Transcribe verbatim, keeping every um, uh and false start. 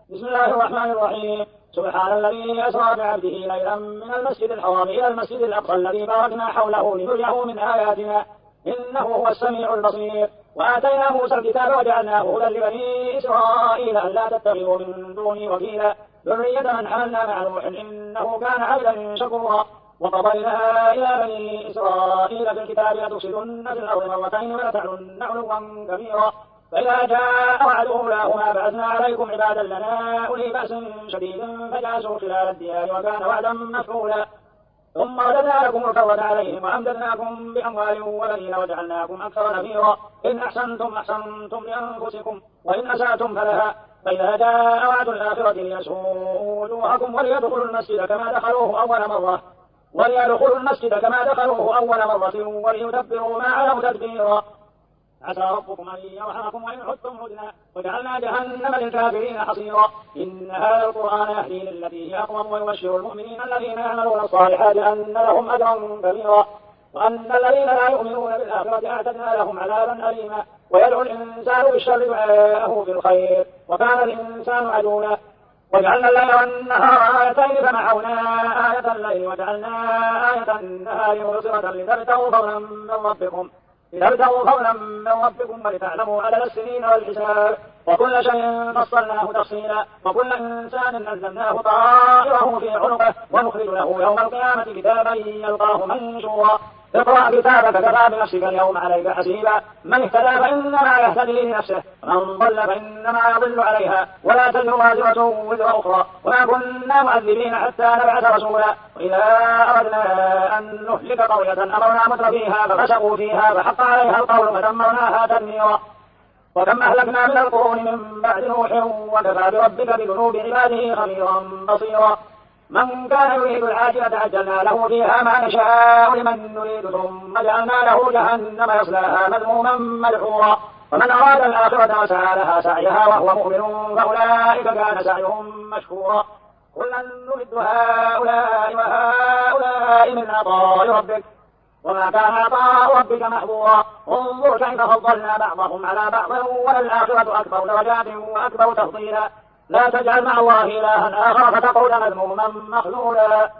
بسم الله الرحمن الرحيم. سبحان الذي أسرى بعبده ليلا من المسجد الحرام إلى المسجد الأقصى الذي باركنا حوله لنريه من آياتنا إنه هو السميع البصير. وآتينا موسى الكتاب وجعلناه هدى لبني إسرائيل ألا تتخذوا من دوني وكيلا ذرية من حملنا مع نوح إنه كان عبدا شكورا. وقضينا إلى بني إسرائيل في الكتاب لتفسدن في الأرض مرتين ولتعلن علوا كبيرا. فإذا جاء وعد أولاهما بعثنا عليكم عبادا لنا أولي بأس شديد فجاسوا خلال الديار وكان وعدا مفعولا. ثم رددنا لكم الكرة عليهم وأمددناكم بأموال وبنين وجعلناكم أكثر نفيرا. إن أحسنتم أحسنتم لأنفسكم وإن أسأتم فلها. فإذا جاء وعد الآخرة ليسوءوا وجوهكم وليدخلوا المسجد كما دخلوه أول مرة وليدخلوا المسجد كما دخلوه أول مرة وليتبروا ما علوا تدبيرا. عسى ربكم أن يرحمكم وإن عدتم عدنا وجعلنا جهنم للكافرين حصيرا. إن هذا القرآن يهدي للتي هي أقوم ويبشر المؤمنين الذين يعملون الصالحات أن لهم أجرا كبيرا وأن الذين لا يؤمنون بالآخرة أعتدنا لهم عذابا أليما. ويدعو الإنسان بالشر دعاءه بالخير وكان الإنسان عجولا. وجعلنا الليل والنهار آيتين فمحونا آية الليل وجعلنا آية النهار مبصرة لتبتغوا فضلا من ربكم لتبتغوا فضلا من ربكم ولتعلموا عدد السنين والحساب وكل شيء فصلناه تفصيلا. وكل إنسان ألزمناه طائره في عنقه ونخرج له يوم القيامة كتابا يلقاه منشورا. اقرأ كتابك كفى بنفسك اليوم عليك حسيبا. من اهتدى فإنما يهتدي لنفسه ومن ضل فإنما يضل عليها ولا تزر وازرة وزر أخرى وما كنا معذبين حتى نبعث رسولا. وإذا أردنا أن نهلك قرية أمرنا متر فيها ففسقوا فيها فحق عليها القول فدمرناها تدميرا. وكم أهلكنا من القرون من بعد نوح وكفى بربك بذنوب عباده خبيرا بصيرا. من كان يريد العاجلة عجلنا له فيها ما نشاء لمن نريد ثم جعلنا له جهنم يصلاها مذموما مدحورا. ومن أراد الآخرة وسعى لها سعيها وهو مؤمن فأولئك كان سعيهم مشكورا. كلا نمد هؤلاء وهؤلاء من عطاء ربك وما كان عطاء ربك محظورا. انظر كيف فضلنا بعضهم على بعض وللآخرة أكبر درجات وأكبر تفضيلا. لا تجعل مع الله إلها آخر فتقعد مذموما مخذولا.